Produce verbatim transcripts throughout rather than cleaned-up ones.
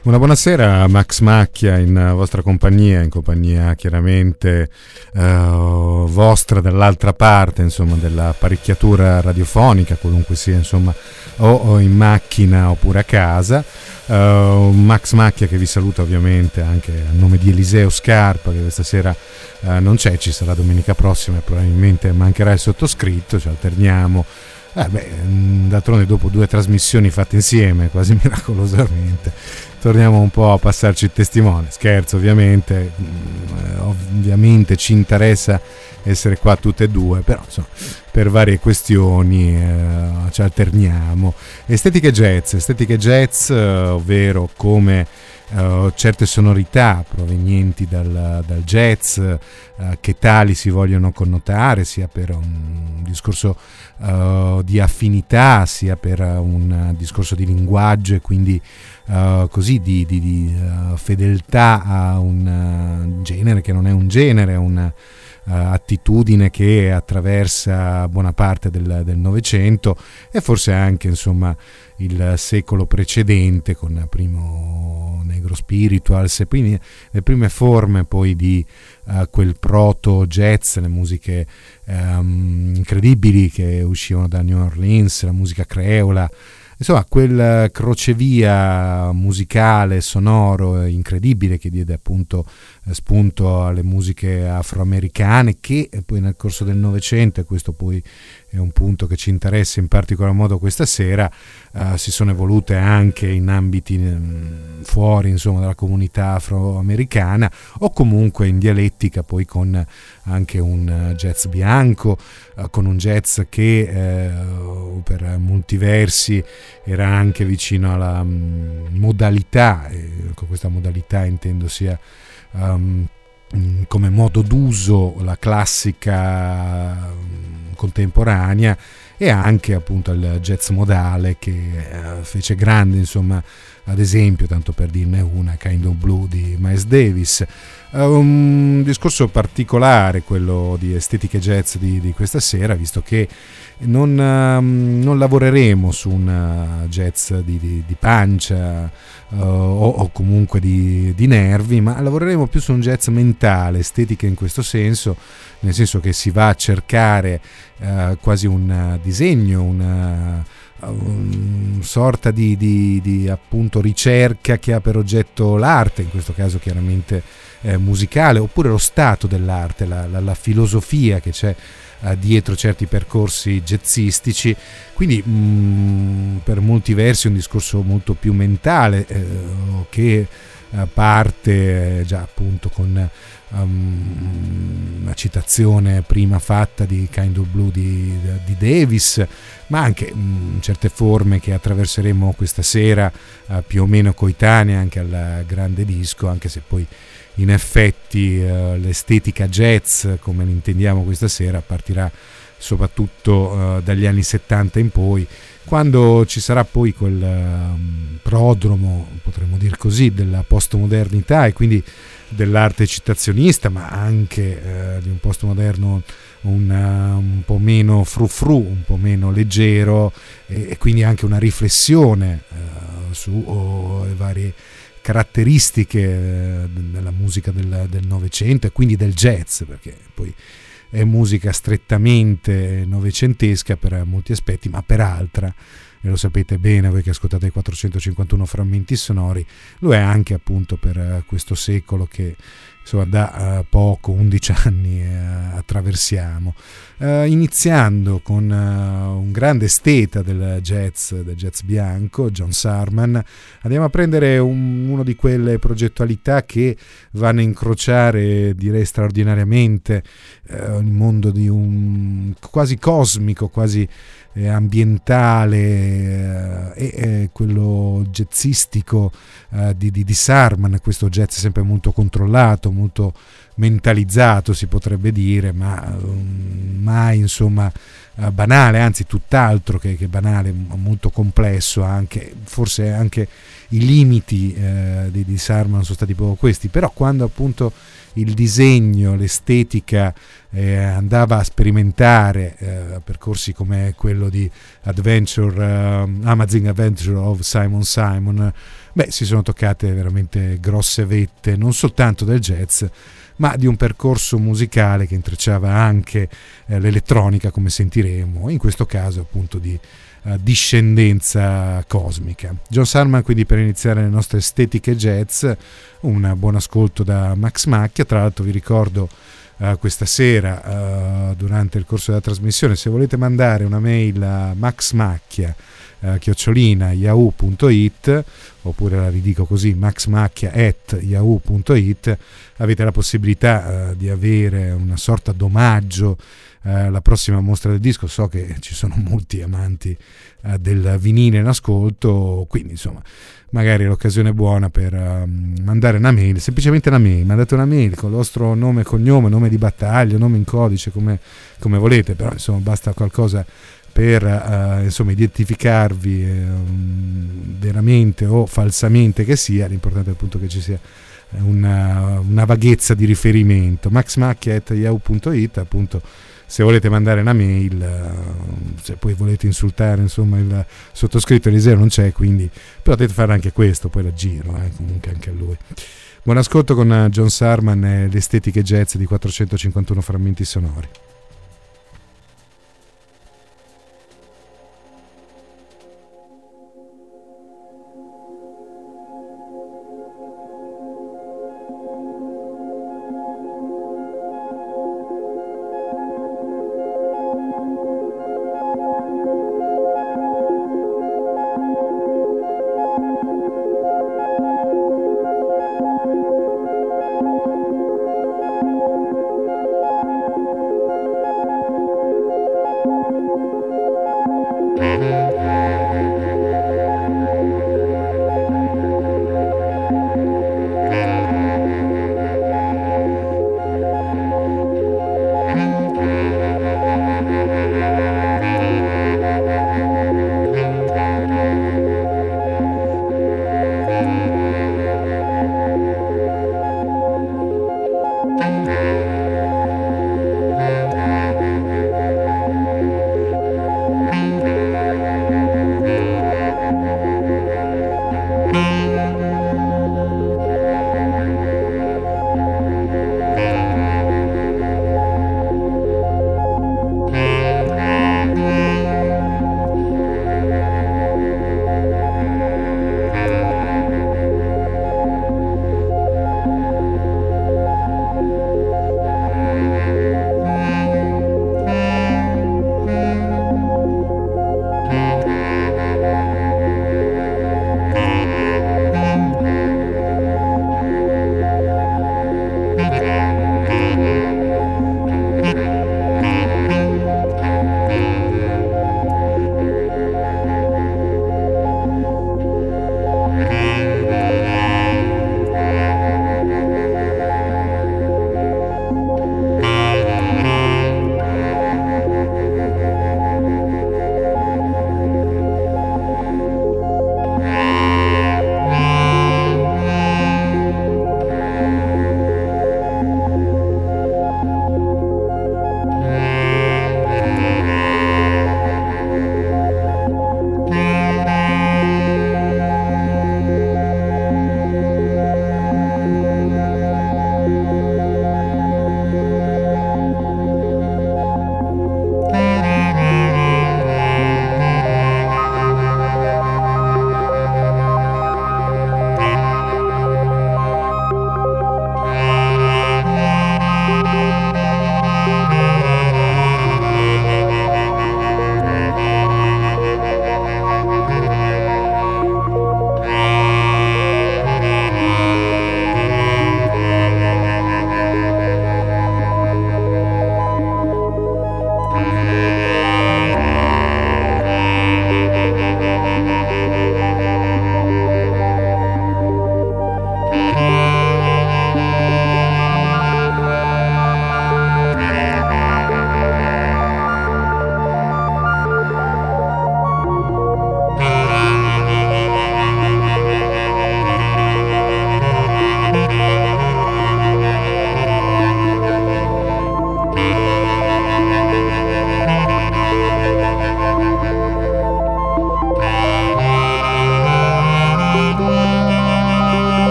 Una buonasera, Max Macchia in vostra compagnia, in compagnia chiaramente eh, vostra dall'altra parte, insomma, dell'apparecchiatura radiofonica, qualunque sia, insomma, o, o in macchina oppure a casa. Uh, Max Macchia che vi saluta ovviamente anche a nome di Eliseo Scarpa, che questa sera uh, non c'è, ci sarà domenica prossima e probabilmente mancherà il sottoscritto, ci alterniamo. Eh beh, d'altronde dopo due trasmissioni fatte insieme, quasi miracolosamente, torniamo un po' a passarci il testimone. Scherzo, ovviamente, ovviamente ci interessa essere qua tutte e due, però insomma, per varie questioni eh, ci alterniamo. Estetiche jazz, estetiche jazz, eh, ovvero come Uh, certe sonorità provenienti dal, dal jazz uh, che tali si vogliono connotare, sia per un discorso uh, di affinità, sia per un discorso di linguaggio e quindi uh, così di, di, di uh, fedeltà a un uh, genere che non è un genere, una Uh, attitudine che attraversa buona parte del, del Novecento e forse anche, insomma, il secolo precedente, con primo Negro Spirituals e quindi le prime forme poi di uh, quel proto jazz, le musiche um, incredibili che uscivano da New Orleans, la musica creola. Insomma, quel crocevia musicale, sonoro, incredibile che diede appunto spunto alle musiche afroamericane, che poi nel corso del Novecento, e questo poi è un punto che ci interessa in particolar modo questa sera, uh, si sono evolute anche in ambiti mh, fuori, insomma, dalla comunità afroamericana, o comunque in dialettica poi con anche un jazz bianco, uh, con un jazz che uh, per molti versi era anche vicino alla um, modalità, e con questa modalità intendo sia um, come modo d'uso la classica um, contemporanea, e anche appunto il jazz modale che uh, fece grande, insomma, ad esempio, tanto per dirne una, Kind of Blue di Miles Davis. Uh, un discorso particolare quello di estetiche jazz di, di questa sera, visto che non, uh, non lavoreremo su un uh, jazz di, di, di pancia uh, o, o comunque di, di nervi, ma lavoreremo più su un jazz mentale, estetica in questo senso, nel senso che si va a cercare uh, quasi un uh, disegno, una una sorta di, di, di appunto ricerca che ha per oggetto l'arte, in questo caso chiaramente eh, musicale, oppure lo stato dell'arte, la, la, la filosofia che c'è eh, dietro certi percorsi jazzistici, quindi mh, per molti versi un discorso molto più mentale eh, che eh, parte eh, già appunto con Um, una citazione prima fatta di Kind of Blue di, di Davis, ma anche um, certe forme che attraverseremo questa sera, uh, più o meno coetanee anche al grande disco, anche se poi in effetti uh, l'estetica jazz come l'intendiamo questa sera partirà soprattutto uh, dagli anni settanta in poi, quando ci sarà poi quel uh, prodromo, potremmo dire così, della postmodernità e quindi dell'arte citazionista, ma anche eh, di un postmoderno un, uh, un po' meno frufru, un po' meno leggero, e, e quindi anche una riflessione uh, su oh, le varie caratteristiche eh, della musica del, del Novecento e quindi del jazz, perché poi è musica strettamente novecentesca per molti aspetti, ma per altra, e lo sapete bene voi che ascoltate i quattrocentocinquantuno frammenti sonori, lo è anche appunto per questo secolo che insomma da uh, poco, undici anni uh, attraversiamo, uh, iniziando con uh, un grande esteta del jazz, del jazz bianco, John Sarman. Andiamo a prendere un, uno di quelle progettualità che vanno a incrociare, direi straordinariamente, uh, il mondo di un quasi cosmico, quasi eh, ambientale eh, e eh, quello jazzistico eh, di, di, di Sarman, questo jazz sempre molto controllato, molto mentalizzato si potrebbe dire, ma um, mai insomma uh, banale, anzi tutt'altro che, che banale, molto complesso, anche forse anche i limiti eh, di, di Sarman sono stati proprio questi, però quando appunto il disegno, l'estetica eh, andava a sperimentare eh, percorsi come quello di Adventure, uh, Amazing Adventure of Simon Simon, beh, si sono toccate veramente grosse vette, non soltanto del jazz, ma di un percorso musicale che intrecciava anche eh, l'elettronica, come sentiremo, in questo caso appunto di uh, discendenza cosmica. John Sarman, quindi, per iniziare le nostre estetiche jazz, un buon ascolto da Max Macchia. Tra l'altro vi ricordo uh, questa sera, uh, durante il corso della trasmissione, se volete mandare una mail a maxmacchia Uh, chiocciolina yahoo punto it, oppure la ridico così, maxmacchia at yahoo punto it, avete la possibilità uh, di avere una sorta d'omaggio alla uh, prossima mostra del disco. So che ci sono molti amanti uh, del vinile in ascolto, quindi insomma magari è l'occasione buona per uh, mandare una mail, semplicemente una mail, mandate una mail con il vostro nome e cognome, nome di battaglia, nome in codice, come, come volete, però insomma basta qualcosa per uh, insomma identificarvi eh, veramente o falsamente che sia. L'importante è appunto che ci sia una, una vaghezza di riferimento. maxmacchia at yahoo punto it, appunto, se volete mandare una mail, uh, se poi volete insultare insomma il sottoscritto, Eliseo non c'è, quindi potete fare anche questo, poi la giro eh, comunque anche a lui. Buon ascolto con John Sarman e le estetiche jazz di quattrocentocinquantuno frammenti sonori.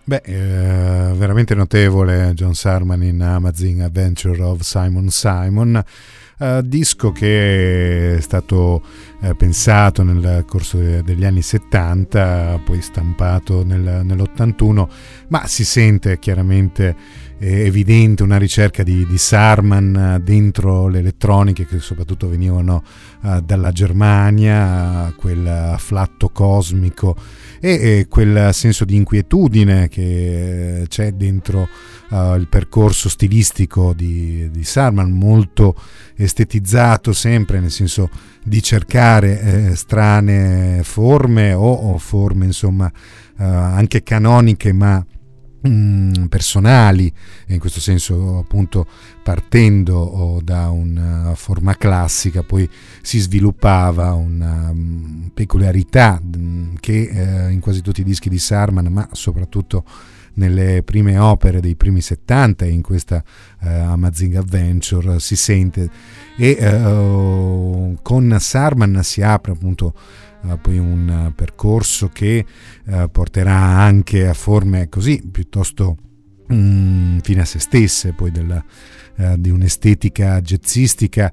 Beh, eh, veramente notevole John Sarman in Amazing Adventure of Simon Simon, eh, disco che è stato eh, pensato nel corso de- degli anni settanta, poi stampato nel, nell'ottantuno, ma si sente chiaramente eh, evidente una ricerca di, di Sarman dentro le elettroniche che soprattutto venivano eh, dalla Germania, quel afflatto cosmico e, e quel senso di inquietudine che c'è dentro uh, il percorso stilistico di, di Sarman, molto estetizzato sempre, nel senso di cercare eh, strane forme o, o forme insomma uh, anche canoniche ma mm, personali, e in questo senso appunto partendo da una forma classica poi si sviluppava una um, peculiarità um, che eh, in quasi tutti i dischi di Sarman, ma soprattutto nelle prime opere dei primi settanta e in questa uh, Amazing Adventure si sente, e uh, con Sarman si apre appunto uh, poi un uh, percorso che uh, porterà anche a forme così piuttosto mm, fine a se stesse, poi della, uh, di un'estetica jazzistica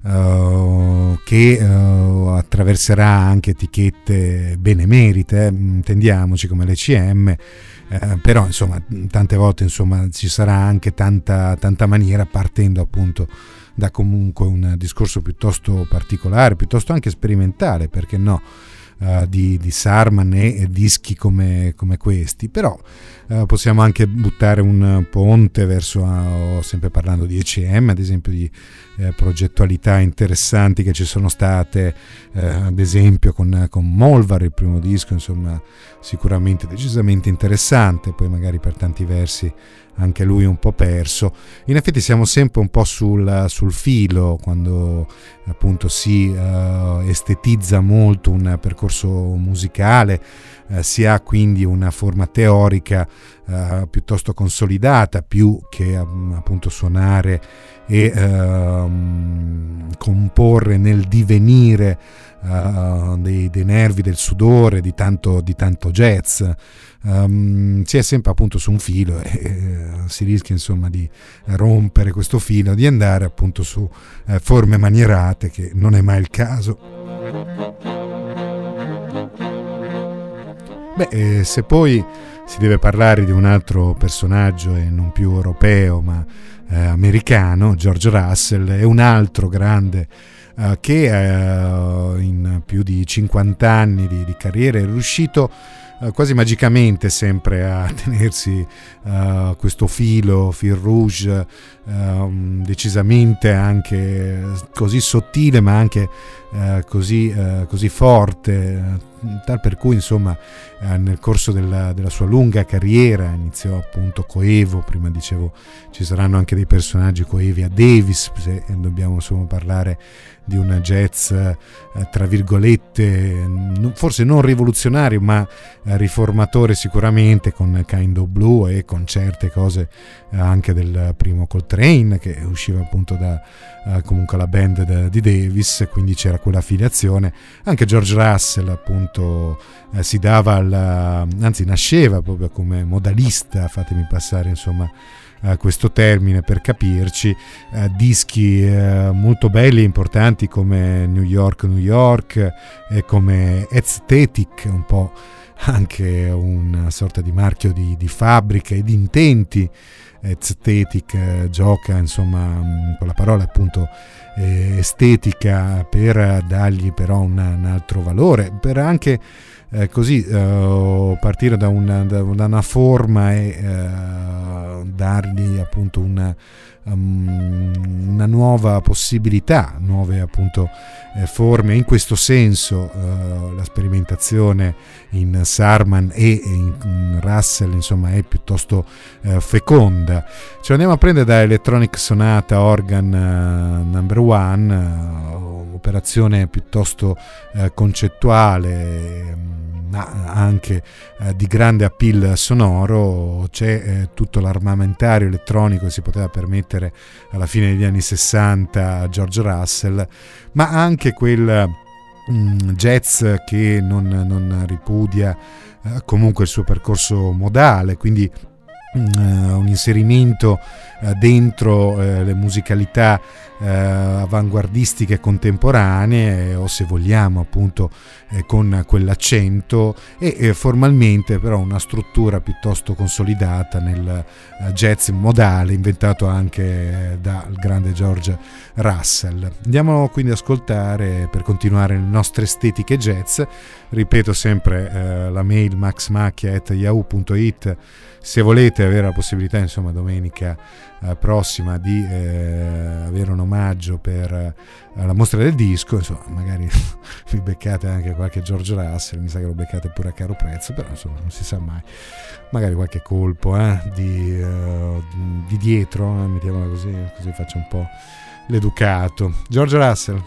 uh, che uh, attraverserà anche etichette benemerite, eh, intendiamoci, come l'E C M. Eh, però insomma tante volte insomma ci sarà anche tanta, tanta maniera, partendo appunto da comunque un discorso piuttosto particolare, piuttosto anche sperimentale, perché no, uh, di, di Sarman e, e dischi come, come questi. Però uh, possiamo anche buttare un ponte verso, uh, sempre parlando di E C M, ad esempio, di eh, progettualità interessanti che ci sono state, eh, ad esempio con, con Molvar, il primo disco, insomma sicuramente decisamente interessante, poi magari per tanti versi anche lui un po' perso. In effetti siamo sempre un po' sul, sul filo quando appunto si uh, estetizza molto un percorso musicale, uh, si ha quindi una forma teorica uh, piuttosto consolidata, più che um, appunto suonare e uh, comporre nel divenire uh, dei, dei nervi, del sudore, di tanto, di tanto jazz. Um, si è sempre appunto su un filo e eh, si rischia insomma di rompere questo filo, di andare appunto su eh, forme manierate, che non è mai il caso. Beh, eh, se poi si deve parlare di un altro personaggio, e non più europeo ma eh, americano, George Russell è un altro grande eh, che eh, in più di cinquanta anni di, di carriera è riuscito Uh, quasi magicamente sempre a tenersi uh, questo filo, fil rouge, uh, decisamente anche così sottile ma anche uh, così, uh, così forte, uh, tal per cui insomma uh, nel corso della, della sua lunga carriera iniziò appunto coevo, prima dicevo ci saranno anche dei personaggi coevi a Davis, se dobbiamo insomma parlare di un jazz eh, tra virgolette forse non rivoluzionario ma eh, riformatore sicuramente, con Kind of Blue e con certe cose eh, anche del primo Coltrane, che usciva appunto da eh, comunque la band de, di Davis, quindi c'era quella affiliazione. Anche George Russell appunto eh, si dava al, anzi nasceva proprio come modalista, fatemi passare insomma Uh, questo termine per capirci, uh, dischi uh, molto belli e importanti come New York New York e come Aesthetic, un po' anche una sorta di marchio di, di fabbrica e di intenti. Aesthetic uh, gioca insomma con la parola appunto eh, estetica per dargli però un, un altro valore, per anche Eh, così uh, partire da una, da una forma e uh, dargli appunto una, um, una nuova possibilità, nuove appunto eh, forme. In questo senso uh, la sperimentazione in Sarman e in, in Russell insomma è piuttosto uh, feconda. Ce l'andiamo a prendere da Electronic Sonata Organ uh, number one, uh, operazione piuttosto uh, concettuale, ma anche eh, di grande appeal sonoro. C'è eh, tutto l'armamentario elettronico che si poteva permettere alla fine degli anni sessanta a George Russell, ma anche quel mm, jazz che non, non ripudia eh, comunque il suo percorso modale, quindi Uh, un inserimento uh, dentro uh, le musicalità uh, avanguardistiche contemporanee, o se vogliamo appunto eh, con quell'accento, e eh, formalmente però una struttura piuttosto consolidata nel uh, jazz modale inventato anche eh, dal grande George Russell. Andiamo quindi ad ascoltare, per continuare le nostre estetiche jazz, ripeto sempre eh, la mail maxmacchia at yahoo punto it se volete avere la possibilità, insomma, domenica eh, prossima di eh, avere un omaggio per eh, la mostra del disco, insomma, magari vi beccate anche qualche George Russell, mi sa che lo beccate pure a caro prezzo, però insomma non si sa mai, magari qualche colpo eh, di, uh, di dietro, eh, mettiamola così, così faccio un po' l'educato. George Russell.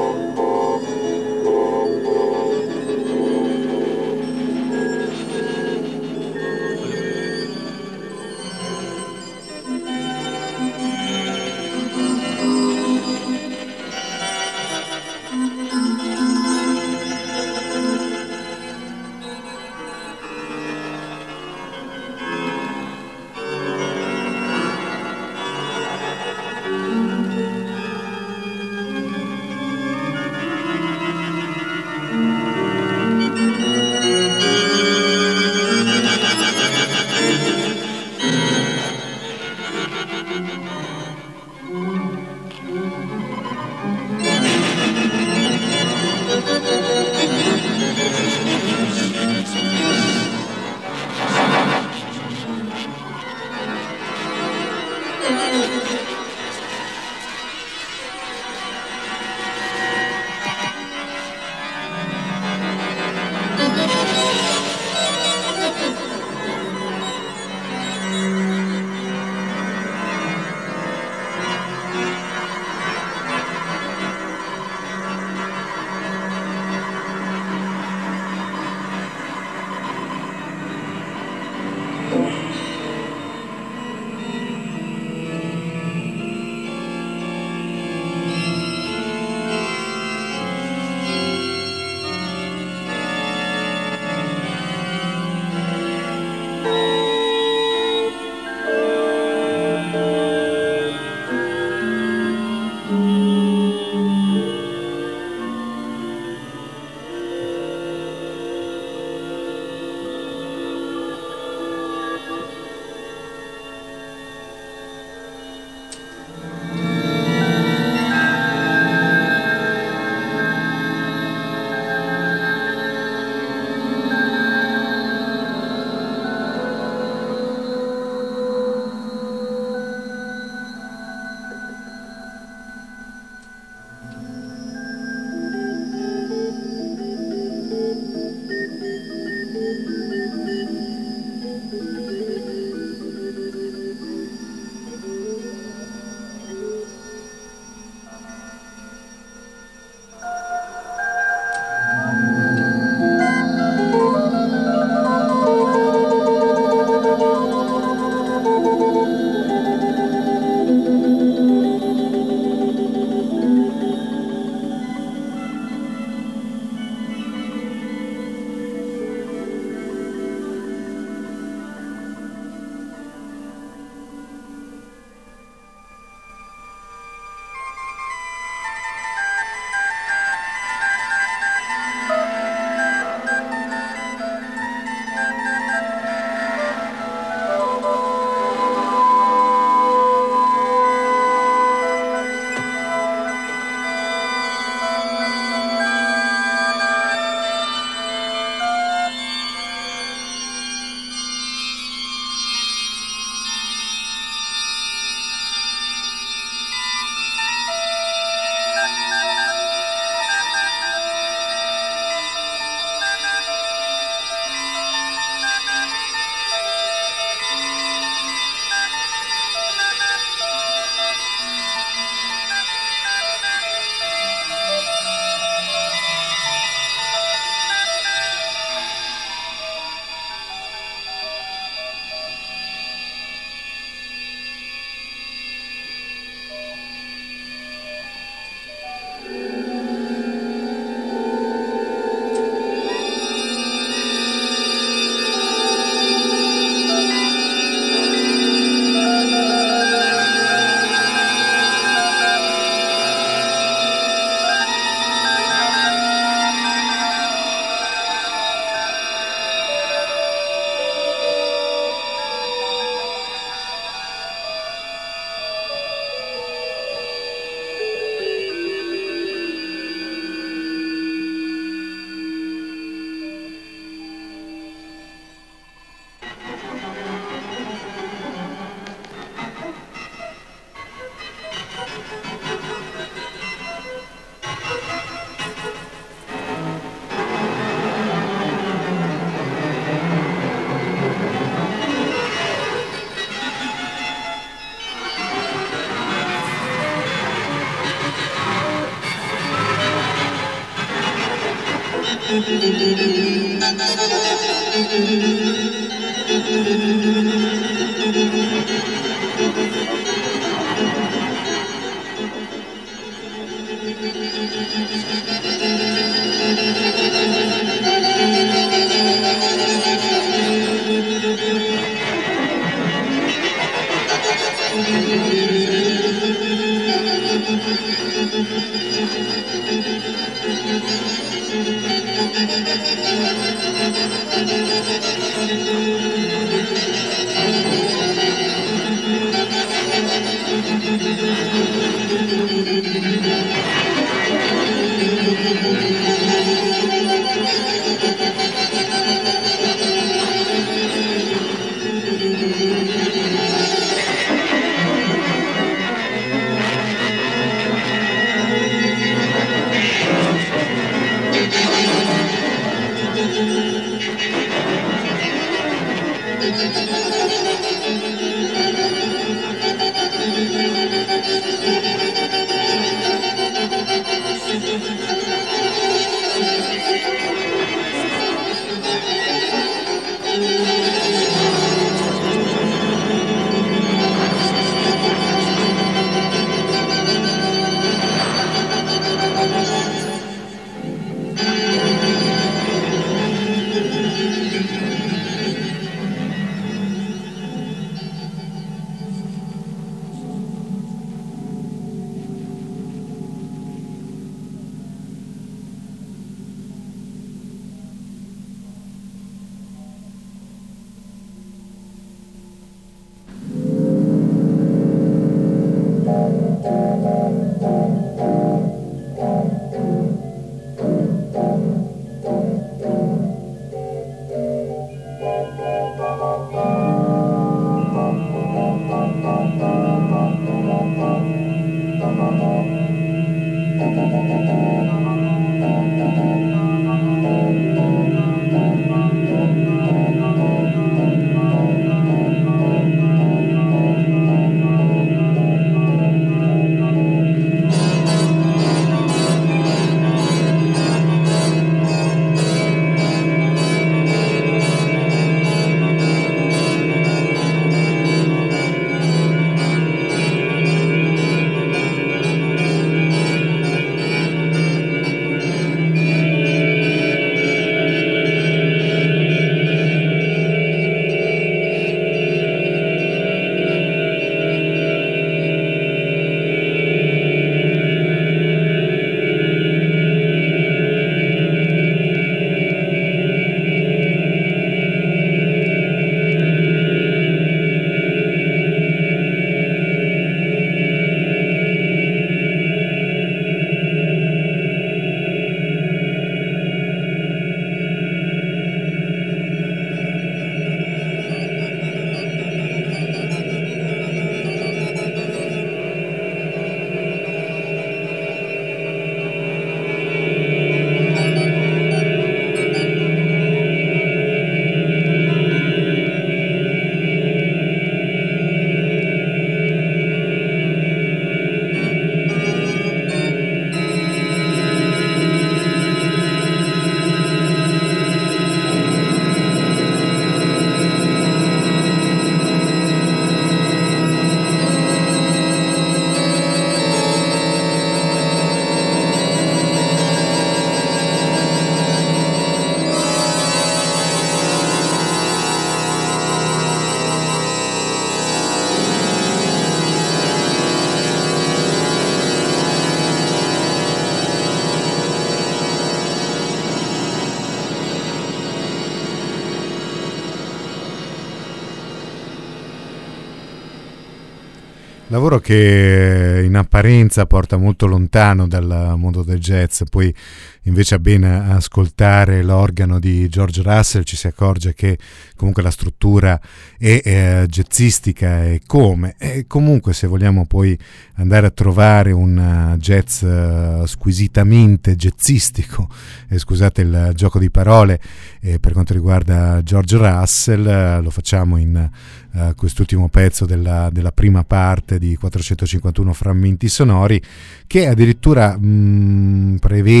Lavoro che in apparenza porta molto lontano dal mondo del jazz, poi invece a ben ascoltare l'organo di George Russell ci si accorge che comunque la struttura è eh, jazzistica e come. E comunque se vogliamo poi andare a trovare un jazz uh, squisitamente jazzistico, eh, scusate il gioco di parole, eh, per quanto riguarda George Russell, eh, lo facciamo in uh, quest'ultimo pezzo della, della prima parte di quattrocentocinquantuno frammenti sonori, che addirittura mh, prevede nel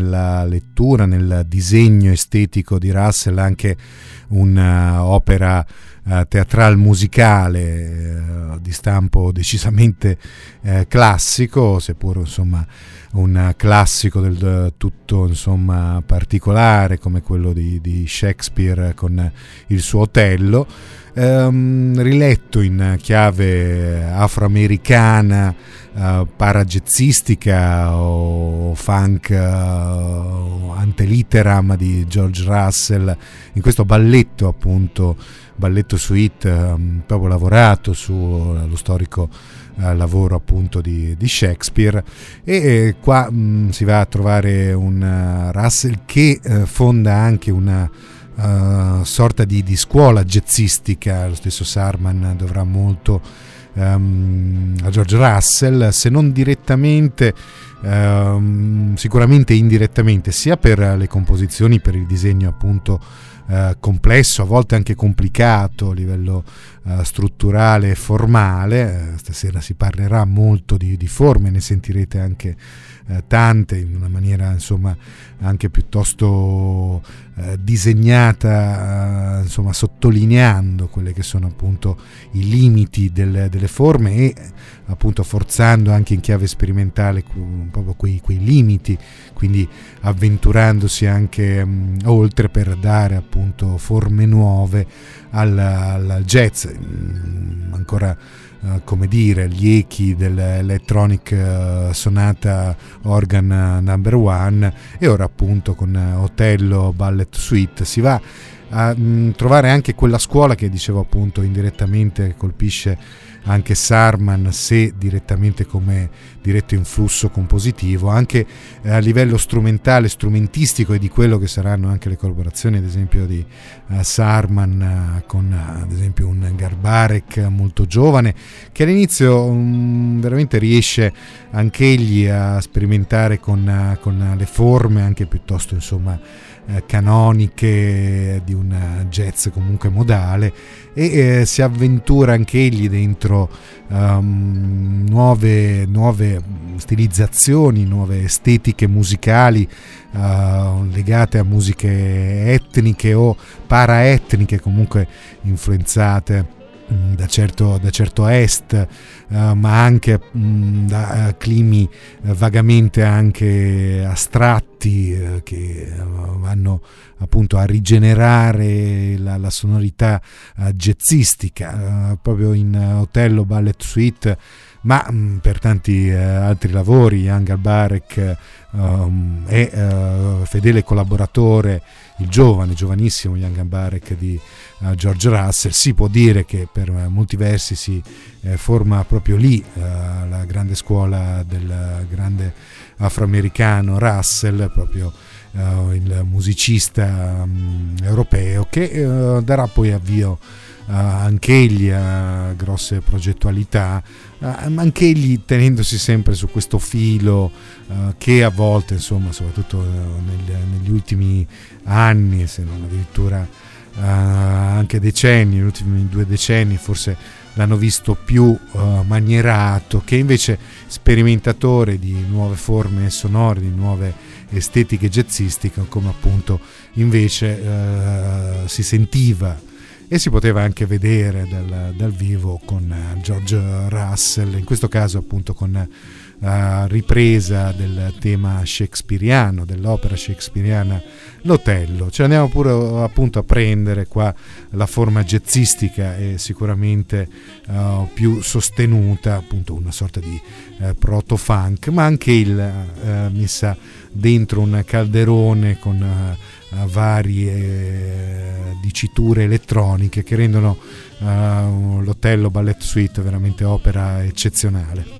nella lettura, nel disegno estetico di Russell, anche un'opera uh, teatral musicale uh, di stampo decisamente uh, classico, seppur insomma un classico del tutto insomma particolare come quello di, di Shakespeare con il suo Otello, ehm, riletto in chiave afroamericana, uh, parajazzistica o funk uh, antelitteram di George Russell, in questo balletto appunto, balletto suite, um, proprio lavorato sullo storico uh, lavoro appunto di, di Shakespeare. E eh, qua mh, si va a trovare un uh, Russell che uh, fonda anche una uh, sorta di, di scuola jazzistica. Lo stesso Sarman dovrà molto um, a George Russell, se non direttamente, um, sicuramente indirettamente, sia per le composizioni, per il disegno appunto Uh, complesso, a volte anche complicato a livello uh, strutturale e formale. Uh, stasera si parlerà molto di, di forme, ne sentirete anche uh, tante in una maniera insomma anche piuttosto uh, disegnata, uh, insomma sottolineando quelle che sono appunto i limiti del, delle forme e appunto forzando anche in chiave sperimentale proprio quei, quei limiti, quindi avventurandosi anche um, oltre per dare appunto forme nuove al, al jazz. Mm, ancora uh, come dire, gli echi dell'Electronic uh, Sonata Organ Number One, e ora appunto con uh, Otello Ballet Suite si va a mh, trovare anche quella scuola che dicevo appunto indirettamente colpisce anche Sarman, se direttamente come diretto influsso compositivo, anche eh, a livello strumentale, strumentistico, e di quello che saranno anche le collaborazioni ad esempio di uh, Sarman uh, con uh, ad esempio un Garbarek molto giovane, che all'inizio um, veramente riesce anch'egli a sperimentare con, uh, con le forme anche piuttosto insomma uh, canoniche di un uh, jazz comunque modale, e eh, si avventura anch'egli dentro um, nuove, nuove stilizzazioni, nuove estetiche musicali uh, legate a musiche etniche o paraetniche, comunque influenzate da certo, da certo est, uh, ma anche mh, da uh, climi uh, vagamente anche astratti uh, che uh, vanno appunto a rigenerare la, la sonorità uh, jazzistica, uh, proprio in uh, Otello Ballet Suite, ma mh, per tanti uh, altri lavori. Jan Garbarek um, è uh, fedele collaboratore, il giovane, giovanissimo Jan Garbarek di uh, George Russell. Si può dire che per uh, molti versi si eh, forma proprio lì uh, la grande scuola del grande afroamericano Russell, proprio uh, il musicista um, europeo che uh, darà poi avvio Uh, anch'egli a grosse progettualità, uh, anch'egli tenendosi sempre su questo filo uh, che a volte insomma soprattutto uh, nel, negli ultimi anni, se non addirittura uh, anche decenni, negli ultimi due decenni forse l'hanno visto più uh, manierato, che invece sperimentatore di nuove forme sonore, di nuove estetiche jazzistiche, come appunto invece uh, si sentiva e si poteva anche vedere dal, dal vivo con George Russell, in questo caso appunto con la uh, ripresa del tema shakespeariano, dell'opera shakespeariana L'Otello. Ce l'andiamo pure appunto a prendere qua la forma jazzistica e sicuramente uh, più sostenuta, appunto una sorta di uh, proto-funk, ma anche il uh, messa dentro un calderone con uh, varie eh, diciture elettroniche che rendono uh, l'Otello Ballet Suite veramente opera eccezionale.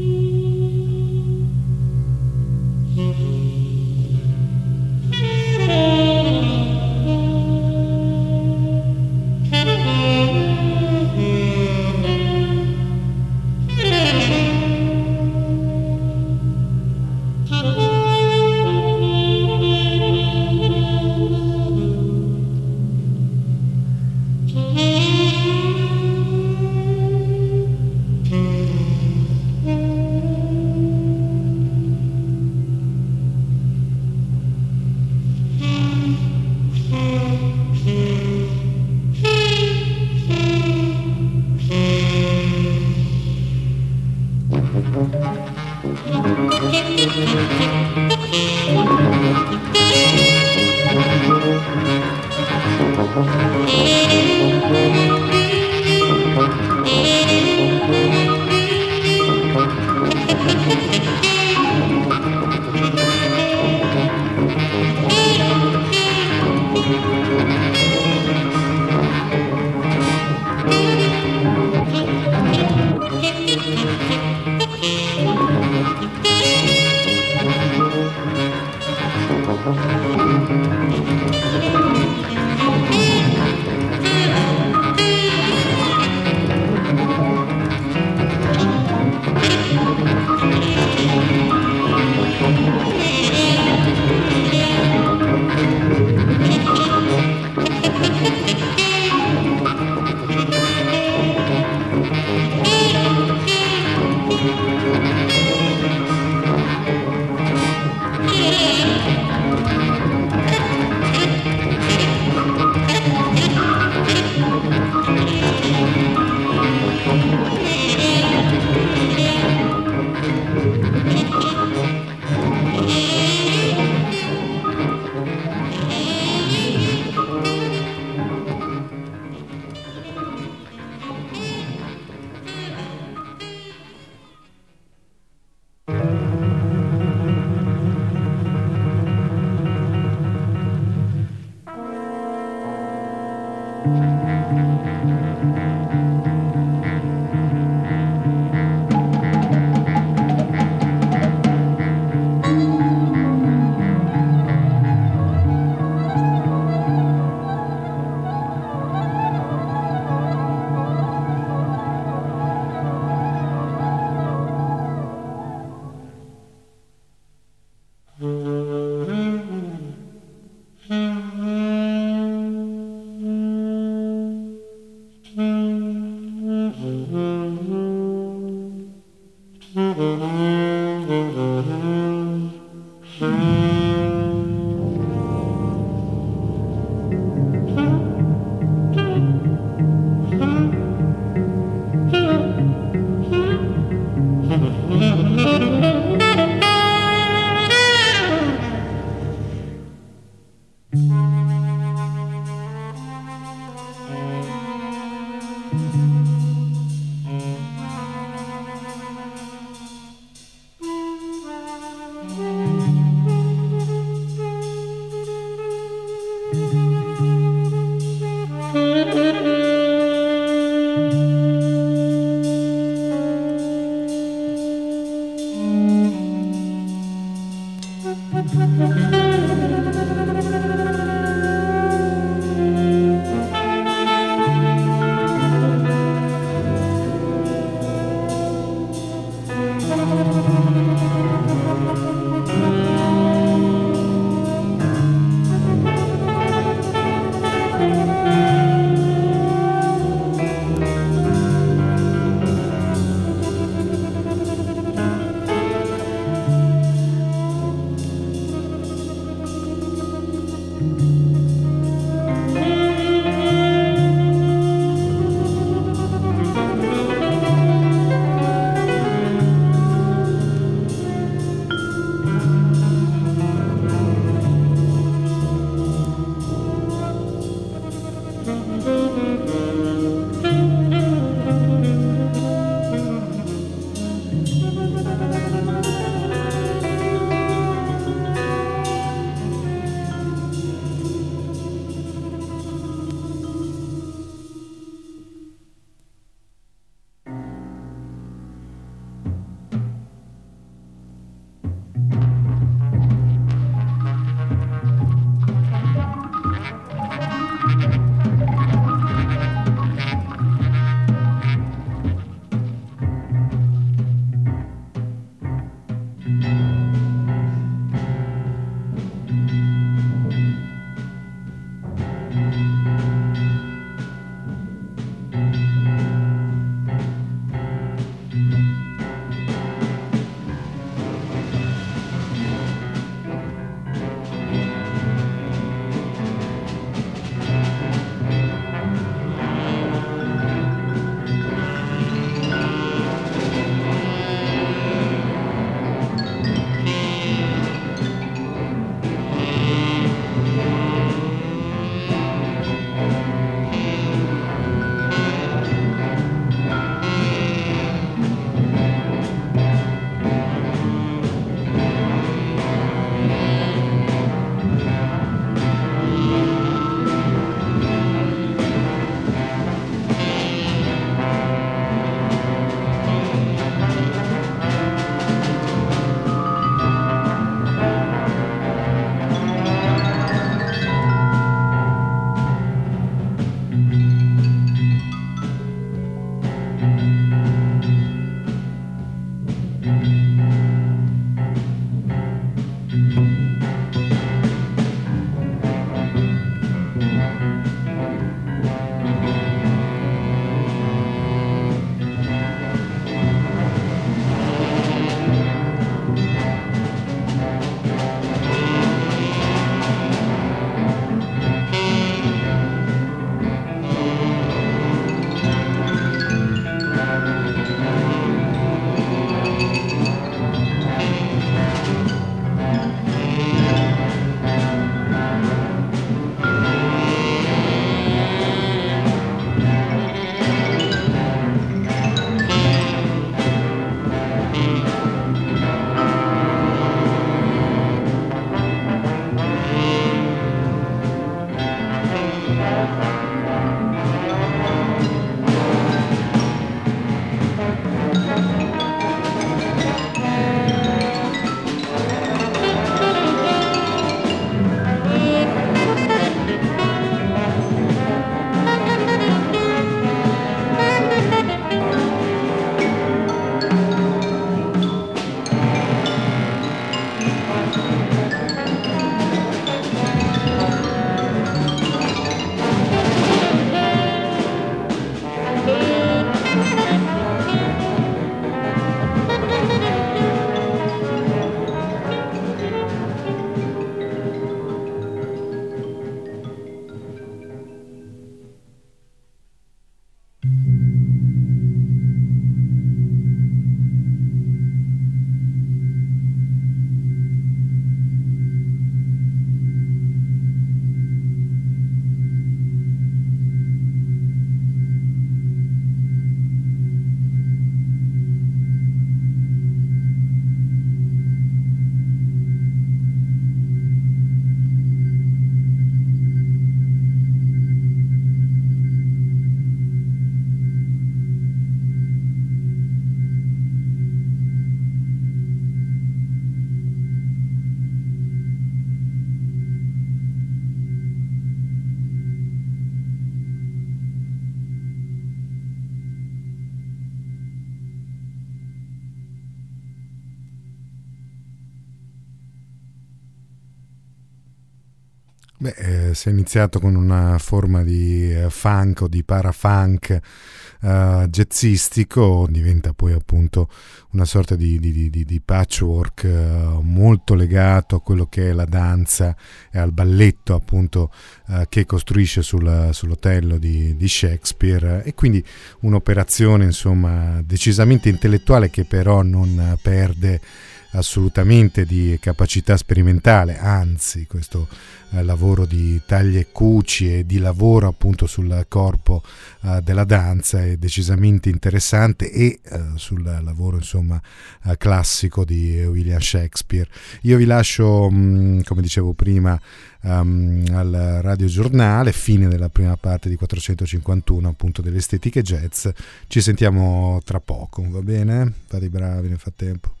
Beh, eh, si è iniziato con una forma di eh, funk o di parafunk eh, jazzistico, diventa poi appunto una sorta di, di, di, di patchwork eh, molto legato a quello che è la danza e al balletto appunto eh, che costruisce sul, sull'Otello di, di Shakespeare, e quindi un'operazione insomma decisamente intellettuale che però non perde assolutamente di capacità sperimentale, anzi questo eh, lavoro di tagli e cuci e di lavoro appunto sul corpo eh, della danza è decisamente interessante, e eh, sul lavoro insomma eh, classico di William Shakespeare. Io vi lascio mh, come dicevo prima um, al radiogiornale, fine della prima parte di quattrocentocinquantuno appunto delle estetiche jazz. Ci sentiamo tra poco, va bene? Fate i bravi nel frattempo.